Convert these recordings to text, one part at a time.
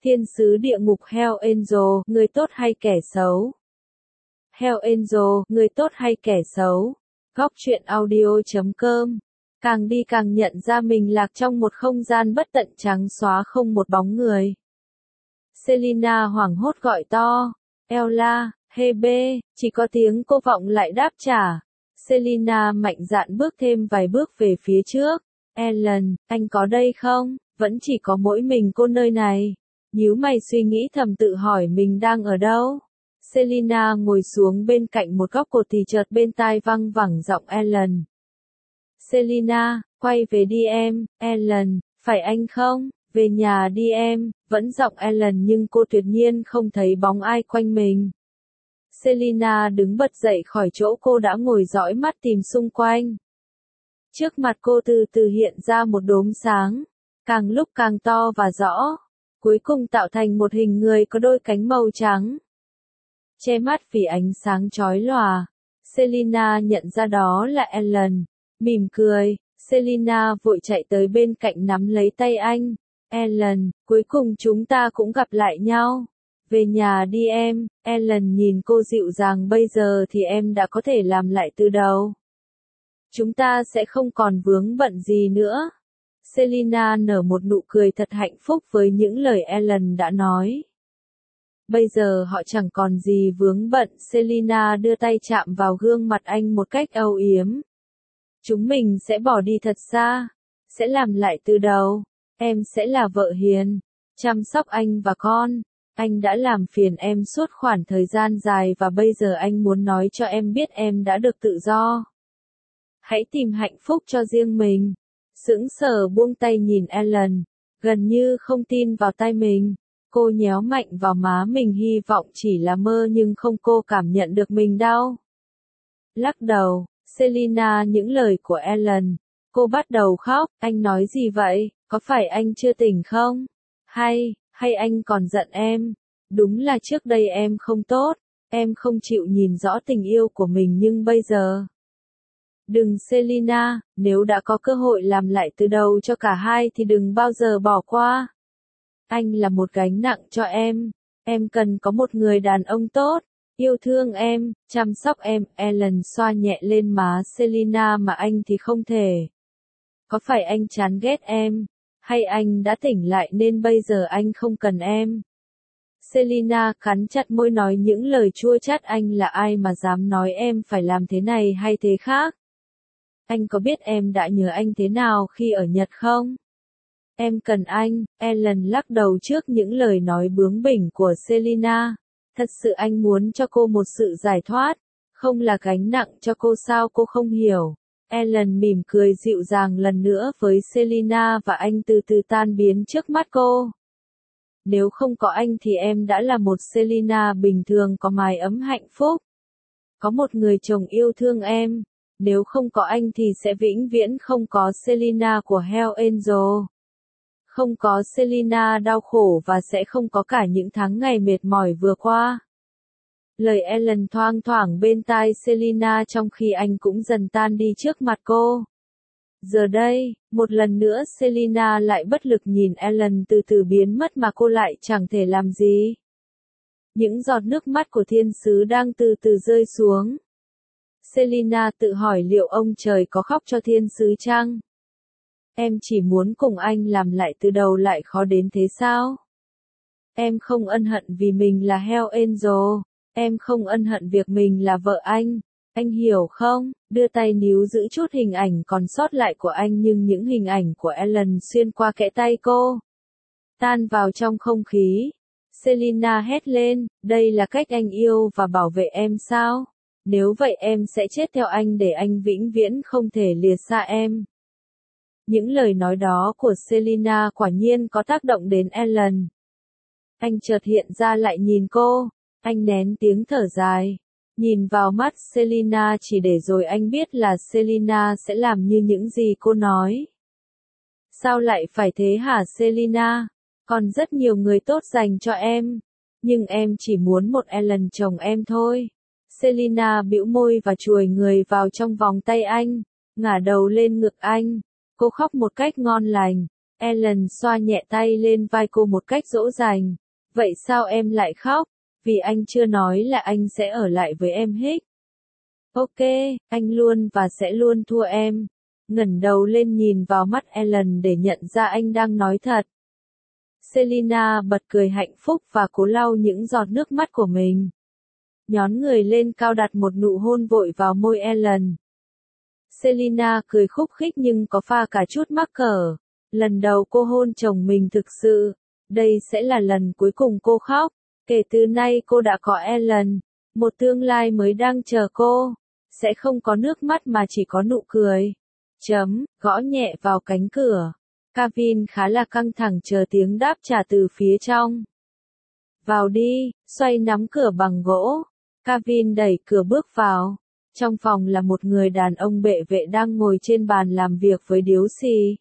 Thiên sứ địa ngục Hell Angel, người tốt hay kẻ xấu? Hell Angel, người tốt hay kẻ xấu? Góc truyện audio.com. Càng đi càng nhận ra mình lạc trong một không gian bất tận trắng xóa không một bóng người. Selina hoảng hốt gọi to. Ella, hey B, chỉ có tiếng cô vọng lại đáp trả. Selina mạnh dạn bước thêm vài bước về phía trước. Ellen, anh có đây không? Vẫn chỉ có mỗi mình cô nơi này. Nhíu mày suy nghĩ thầm tự hỏi mình đang ở đâu. Selina ngồi xuống bên cạnh một góc cột thì chợt bên tai văng vẳng giọng Ellen. Selina, quay về đi em. Ellen, phải anh không? Về nhà đi em. Vẫn giọng Ellen nhưng cô tuyệt nhiên không thấy bóng ai quanh mình. Selina đứng bật dậy khỏi chỗ cô đã ngồi dõi mắt tìm xung quanh. Trước mặt cô từ từ hiện ra một đốm sáng, càng lúc càng to và rõ, cuối cùng tạo thành một hình người có đôi cánh màu trắng. Che mắt vì ánh sáng chói lòa, Selina nhận ra đó là Ellen, mỉm cười, Selina vội chạy tới bên cạnh nắm lấy tay anh. Ellen, cuối cùng chúng ta cũng gặp lại nhau. Về nhà đi em. Ellen nhìn cô dịu dàng, bây giờ thì em đã có thể làm lại từ đầu. Chúng ta sẽ không còn vướng bận gì nữa. Selina nở một nụ cười thật hạnh phúc với những lời Ellen đã nói. Bây giờ họ chẳng còn gì vướng bận. Selina đưa tay chạm vào gương mặt anh một cách âu yếm. Chúng mình sẽ bỏ đi thật xa. Sẽ làm lại từ đầu. Em sẽ là vợ hiền. Chăm sóc anh và con. Anh đã làm phiền em suốt khoảng thời gian dài và bây giờ anh muốn nói cho em biết em đã được tự do. Hãy tìm hạnh phúc cho riêng mình. Sững sờ buông tay nhìn Ellen, gần như không tin vào tai mình. Cô nhéo mạnh vào má mình, hy vọng chỉ là mơ nhưng không, cô cảm nhận được mình đau. Lắc đầu, Selina những lời của Ellen. Cô bắt đầu khóc. Anh nói gì vậy? Có phải anh chưa tỉnh không? Hay anh còn giận em? Đúng là trước đây em không tốt. Em không chịu nhìn rõ tình yêu của mình nhưng bây giờ. Đừng Selina, nếu đã có cơ hội làm lại từ đầu cho cả hai thì đừng bao giờ bỏ qua. Anh là một gánh nặng cho em. Em cần có một người đàn ông tốt, yêu thương em, chăm sóc em. Ellen xoa nhẹ lên má Selina, mà anh thì không thể. Có phải anh chán ghét em? Hay anh đã tỉnh lại nên bây giờ anh không cần em? Selina cắn chặt môi nói những lời chua chát. Anh là ai mà dám nói em phải làm thế này hay thế khác? Anh có biết em đã nhớ anh thế nào khi ở Nhật không? Em cần anh. Ellen lắc đầu trước những lời nói bướng bỉnh của Selina. Thật sự anh muốn cho cô một sự giải thoát, không là gánh nặng cho cô sao cô không hiểu. Ellen mỉm cười dịu dàng lần nữa với Selina và anh từ từ tan biến trước mắt cô. Nếu không có anh thì em đã là một Selina bình thường có mái ấm hạnh phúc. Có một người chồng yêu thương em. Nếu không có anh thì sẽ vĩnh viễn không có Selina của Hell Angel. Không có Selina đau khổ và sẽ không có cả những tháng ngày mệt mỏi vừa qua. Lời Ellen thoang thoảng bên tai Selina trong khi anh cũng dần tan đi trước mặt cô. Giờ đây, một lần nữa Selina lại bất lực nhìn Ellen từ từ biến mất mà cô lại chẳng thể làm gì. Những giọt nước mắt của thiên sứ đang từ từ rơi xuống. Selina tự hỏi liệu ông trời có khóc cho thiên sứ chăng? Em chỉ muốn cùng anh làm lại từ đầu lại khó đến thế sao? Em không ân hận vì mình là Hell Angel. Em không ân hận việc mình là vợ anh. Anh hiểu không? Đưa tay níu giữ chút hình ảnh còn sót lại của anh nhưng những hình ảnh của Ellen xuyên qua kẽ tay cô. Tan vào trong không khí. Selina hét lên, đây là cách anh yêu và bảo vệ em sao? Nếu vậy em sẽ chết theo anh để anh vĩnh viễn không thể lìa xa em. Những lời nói đó của Selina quả nhiên có tác động đến Ellen. Anh chợt hiện ra lại nhìn cô. Anh nén tiếng thở dài. Nhìn vào mắt Selina chỉ để rồi anh biết là Selina sẽ làm như những gì cô nói. Sao lại phải thế hả Selina? Còn rất nhiều người tốt dành cho em. Nhưng em chỉ muốn một Ellen chồng em thôi. Selina bĩu môi và chuồi người vào trong vòng tay anh. Ngả đầu lên ngực anh. Cô khóc một cách ngon lành. Ellen xoa nhẹ tay lên vai cô một cách dỗ dành. Vậy sao em lại khóc? Vì anh chưa nói là anh sẽ ở lại với em Hicks. Ok, anh luôn và sẽ luôn thua em. Ngẩng đầu lên nhìn vào mắt Ellen để nhận ra anh đang nói thật. Selina bật cười hạnh phúc và cố lau những giọt nước mắt của mình. Nhón người lên cao đặt một nụ hôn vội vào môi Ellen. Selina cười khúc khích nhưng có pha cả chút mắc cỡ. Lần đầu cô hôn chồng mình thực sự. Đây sẽ là lần cuối cùng cô khóc. Kể từ nay cô đã có Ellen. Một tương lai mới đang chờ cô. Sẽ không có nước mắt mà chỉ có nụ cười. Gõ nhẹ vào cánh cửa. Kevin khá là căng thẳng chờ tiếng đáp trả từ phía trong. Vào đi, xoay nắm cửa bằng gỗ. Kevin đẩy cửa bước vào. Trong phòng là một người đàn ông bệ vệ đang ngồi trên bàn làm việc với điếu xì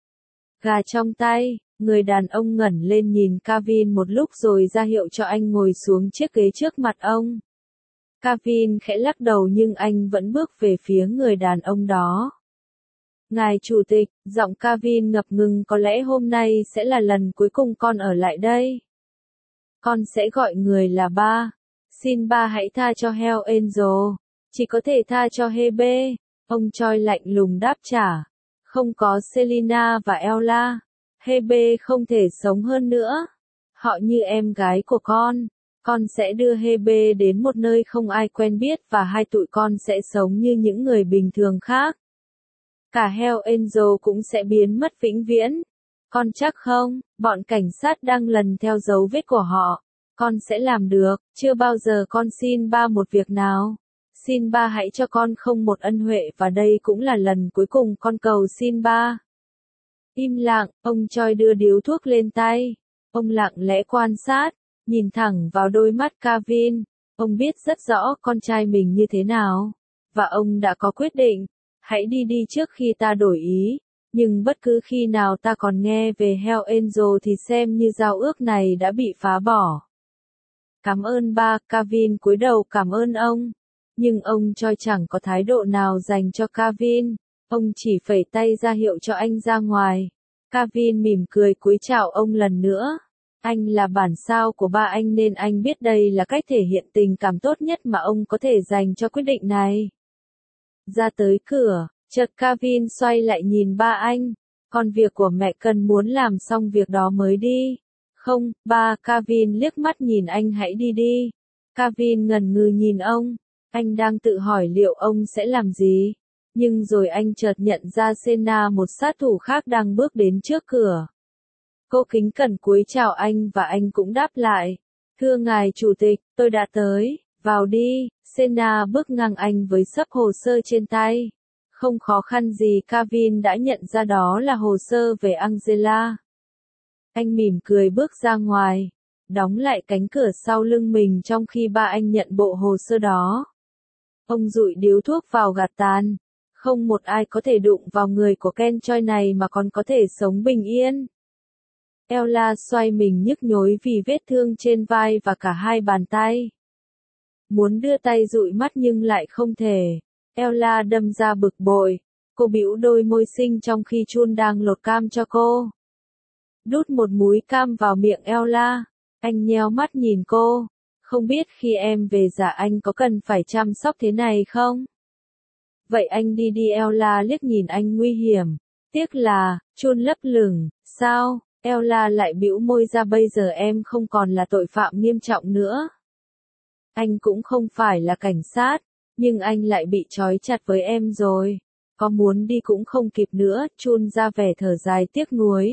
gà trong tay. Người đàn ông ngẩng lên nhìn Kevin một lúc rồi ra hiệu cho anh ngồi xuống chiếc ghế trước mặt ông. Kevin khẽ lắc đầu nhưng anh vẫn bước về phía người đàn ông đó. Ngài chủ tịch, giọng Kevin ngập ngừng, có lẽ hôm nay sẽ là lần cuối cùng con ở lại đây. Con sẽ gọi người là ba. Xin ba hãy tha cho Hell Angel. Chỉ có thể tha cho Hebe. Ông Choi lạnh lùng đáp trả. Không có Selina và Ella. Hebe không thể sống hơn nữa. Họ như em gái của con. Con sẽ đưa Hebe đến một nơi không ai quen biết và hai tụi con sẽ sống như những người bình thường khác. Cả Hell Angel cũng sẽ biến mất vĩnh viễn. Con chắc không? Bọn cảnh sát đang lần theo dấu vết của họ. Con sẽ làm được. Chưa bao giờ con xin ba một việc nào. Xin ba hãy cho con không một ân huệ và đây cũng là lần cuối cùng con cầu xin ba. Im lặng, ông Choi đưa điếu thuốc lên tay. Ông lặng lẽ quan sát, nhìn thẳng vào đôi mắt Kevin. Ông biết rất rõ con trai mình như thế nào. Và ông đã có quyết định. Hãy đi đi trước khi ta đổi ý. Nhưng bất cứ khi nào ta còn nghe về Hell Angel thì xem như giao ước này đã bị phá bỏ. Cảm ơn ba, Kevin cúi đầu cảm ơn ông. Nhưng ông Choi chẳng có thái độ nào dành cho Kevin. Ông chỉ phẩy tay ra hiệu cho anh ra ngoài. Kevin mỉm cười cúi chào ông lần nữa. Anh là bản sao của ba anh nên anh biết đây là cách thể hiện tình cảm tốt nhất mà ông có thể dành cho quyết định này. Ra tới cửa, chợt Kevin xoay lại nhìn ba anh. Còn việc của mẹ cần muốn làm xong việc đó mới đi. Không, ba, Kevin liếc mắt nhìn anh hãy đi đi. Kevin ngần ngừ nhìn ông. Anh đang tự hỏi liệu ông sẽ làm gì. Nhưng rồi anh chợt nhận ra Sena, một sát thủ khác đang bước đến trước cửa. Cô kính cẩn cúi chào anh và anh cũng đáp lại. Thưa ngài chủ tịch, tôi đã tới, vào đi. Sena bước ngang anh với xấp hồ sơ trên tay. Không khó khăn gì, Kevin đã nhận ra đó là hồ sơ về Angela. Anh mỉm cười bước ra ngoài, đóng lại cánh cửa sau lưng mình trong khi ba anh nhận bộ hồ sơ đó. Ông dụi điếu thuốc vào gạt tàn. Không một ai có thể đụng vào người của Ken Choi này mà còn có thể sống bình yên. Ella xoay mình nhức nhối vì vết thương trên vai và cả hai bàn tay. Muốn đưa tay dụi mắt nhưng lại không thể. Ella đâm ra bực bội. Cô bĩu đôi môi xinh trong khi Chun đang lột cam cho cô. Đút một múi cam vào miệng Ella. Anh nheo mắt nhìn cô. Không biết khi em về già anh có cần phải chăm sóc thế này không? Vậy anh đi đi, Ella liếc nhìn anh nguy hiểm. Tiếc là, Chun lấp lửng, sao? Ella lại bĩu môi ra, bây giờ em không còn là tội phạm nghiêm trọng nữa. Anh cũng không phải là cảnh sát, nhưng anh lại bị trói chặt với em rồi. Có muốn đi cũng không kịp nữa, Chun ra vẻ thở dài tiếc nuối.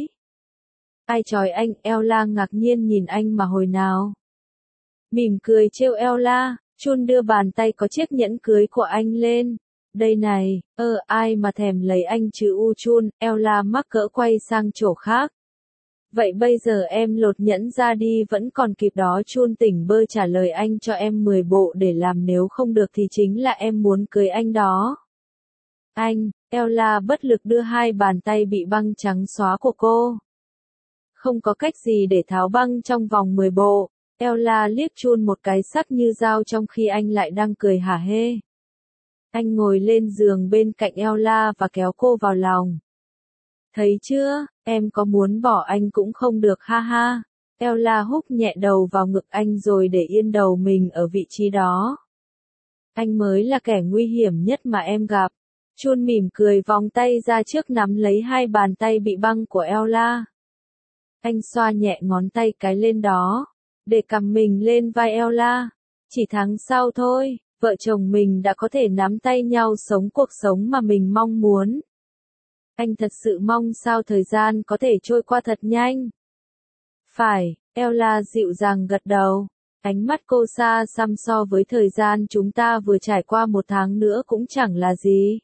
Ai trói anh? Ella ngạc nhiên nhìn anh mà hồi nào. Mỉm cười trêu Ella, Chun đưa bàn tay có chiếc nhẫn cưới của anh lên. Đây này, ai mà thèm lấy anh chứ u Chun, Ella mắc cỡ quay sang chỗ khác. Vậy bây giờ em lột nhẫn ra đi vẫn còn kịp đó. Chun tỉnh bơ trả lời, anh cho em 10 bộ để làm, nếu không được thì chính là em muốn cưới anh đó. Anh, Ella bất lực đưa hai bàn tay bị băng trắng xóa của cô. Không có cách gì để tháo băng trong vòng 10 bộ. Ella liếc Chun một cái sắc như dao trong khi anh lại đang cười hả hê. Anh ngồi lên giường bên cạnh Ella và kéo cô vào lòng. Thấy chưa, em có muốn bỏ anh cũng không được ha ha. Ella húc nhẹ đầu vào ngực anh rồi để yên đầu mình ở vị trí đó. Anh mới là kẻ nguy hiểm nhất mà em gặp. Chun mỉm cười vòng tay ra trước nắm lấy hai bàn tay bị băng của Ella. Anh xoa nhẹ ngón tay cái lên đó, để cầm mình lên vai Ella. Chỉ tháng sau thôi, vợ chồng mình đã có thể nắm tay nhau sống cuộc sống mà mình mong muốn. Anh thật sự mong sao thời gian có thể trôi qua thật nhanh. Phải, Ella dịu dàng gật đầu. Ánh mắt cô xa xăm so với thời gian chúng ta vừa trải qua 1 tháng nữa cũng chẳng là gì.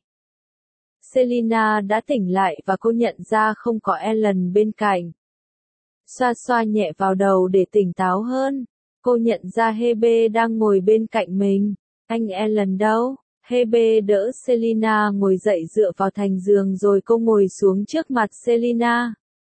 Selina đã tỉnh lại và cô nhận ra không có Ellen bên cạnh. Xoa xoa nhẹ vào đầu để tỉnh táo hơn. Cô nhận ra Hebe đang ngồi bên cạnh mình. Anh Ellen đâu? Hebe đỡ Selina ngồi dậy dựa vào thành giường rồi cô ngồi xuống trước mặt Selina.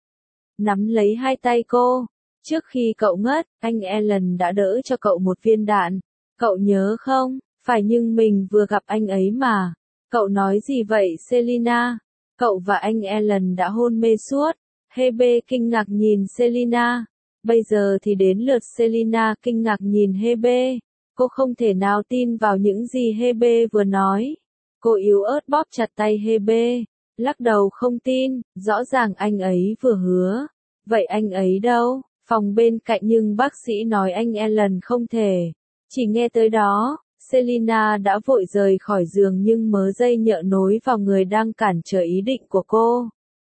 Nắm lấy hai tay cô. Trước khi cậu ngất, anh Ellen đã đỡ cho cậu một viên đạn. Cậu nhớ không? Phải nhưng mình vừa gặp anh ấy mà. Cậu nói gì vậy Selina? Cậu và anh Ellen đã hôn mê suốt. Hebe kinh ngạc nhìn Selina. Bây giờ thì đến lượt Selina kinh ngạc nhìn Hebe. Cô không thể nào tin vào những gì Hebe vừa nói. Cô yếu ớt bóp chặt tay Hebe. Lắc đầu không tin, rõ ràng anh ấy vừa hứa. Vậy anh ấy đâu? Phòng bên cạnh nhưng bác sĩ nói anh Ellen không thể. Chỉ nghe tới đó, Selina đã vội rời khỏi giường nhưng mớ dây nhợ nối vào người đang cản trở ý định của cô.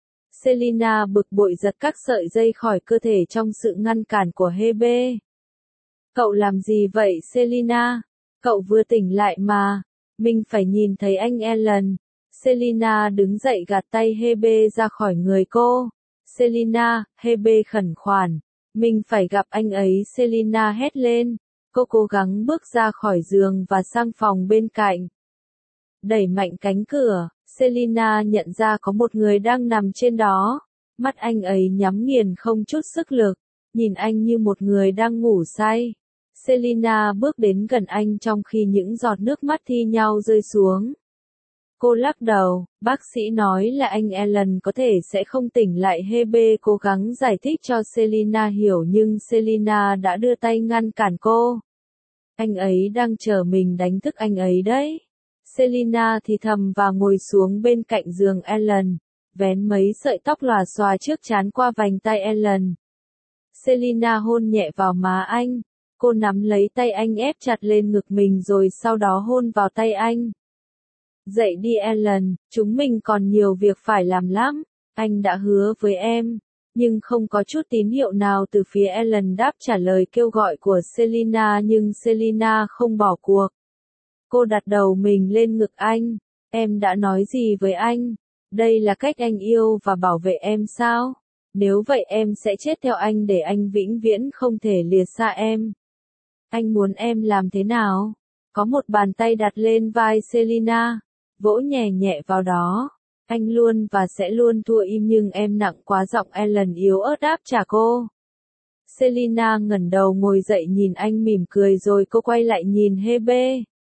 Selina bực bội giật các sợi dây khỏi cơ thể trong sự ngăn cản của Hebe. Cậu làm gì vậy Selina? Cậu vừa tỉnh lại mà. Mình phải nhìn thấy anh Ellen. Selina đứng dậy gạt tay Hebe ra khỏi người cô. Selina, Hebe khẩn khoản. Mình phải gặp anh ấy Selina hét lên. Cô cố gắng bước ra khỏi giường và sang phòng bên cạnh. Đẩy mạnh cánh cửa, Selina nhận ra có một người đang nằm trên đó. Mắt anh ấy nhắm nghiền không chút sức lực, nhìn anh như một người đang ngủ say. Selina bước đến gần anh trong khi những giọt nước mắt thi nhau rơi xuống. Cô lắc đầu, bác sĩ nói là anh Ellen có thể sẽ không tỉnh lại. Hebe cố gắng giải thích cho Selina hiểu nhưng Selina đã đưa tay ngăn cản cô. Anh ấy đang chờ mình đánh thức anh ấy đấy. Selina thì thầm và ngồi xuống bên cạnh giường Ellen, vén mấy sợi tóc lòa xòa trước trán qua vành tai Ellen. Selina hôn nhẹ vào má anh. Cô nắm lấy tay anh ép chặt lên ngực mình rồi sau đó hôn vào tay anh. Dậy đi Ellen, chúng mình còn nhiều việc phải làm lắm. Anh đã hứa với em. Nhưng không có chút tín hiệu nào từ phía Ellen đáp trả lời kêu gọi của Selina nhưng Selina không bỏ cuộc. Cô đặt đầu mình lên ngực anh. Em đã nói gì với anh? Đây là cách anh yêu và bảo vệ em sao? Nếu vậy em sẽ chết theo anh để anh vĩnh viễn không thể lìa xa em. Anh muốn em làm thế nào? Có một bàn tay đặt lên vai Selina, vỗ nhẹ nhẹ vào đó. Anh luôn và sẽ luôn thua im nhưng em nặng quá. Giọng Ellen yếu ớt đáp trả cô. Selina ngẩng đầu ngồi dậy nhìn anh mỉm cười rồi cô quay lại nhìn Hebe.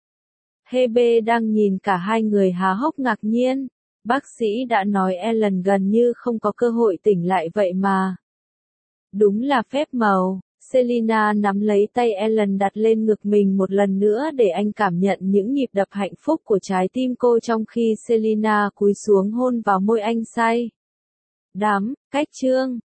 Hebe đang nhìn cả hai người há hốc ngạc nhiên. Bác sĩ đã nói Ellen gần như không có cơ hội tỉnh lại vậy mà. Đúng là phép màu. Selina nắm lấy tay Ellen đặt lên ngực mình một lần nữa để anh cảm nhận những nhịp đập hạnh phúc của trái tim cô trong khi Selina cúi xuống hôn vào môi anh say. Đắm, cách chương.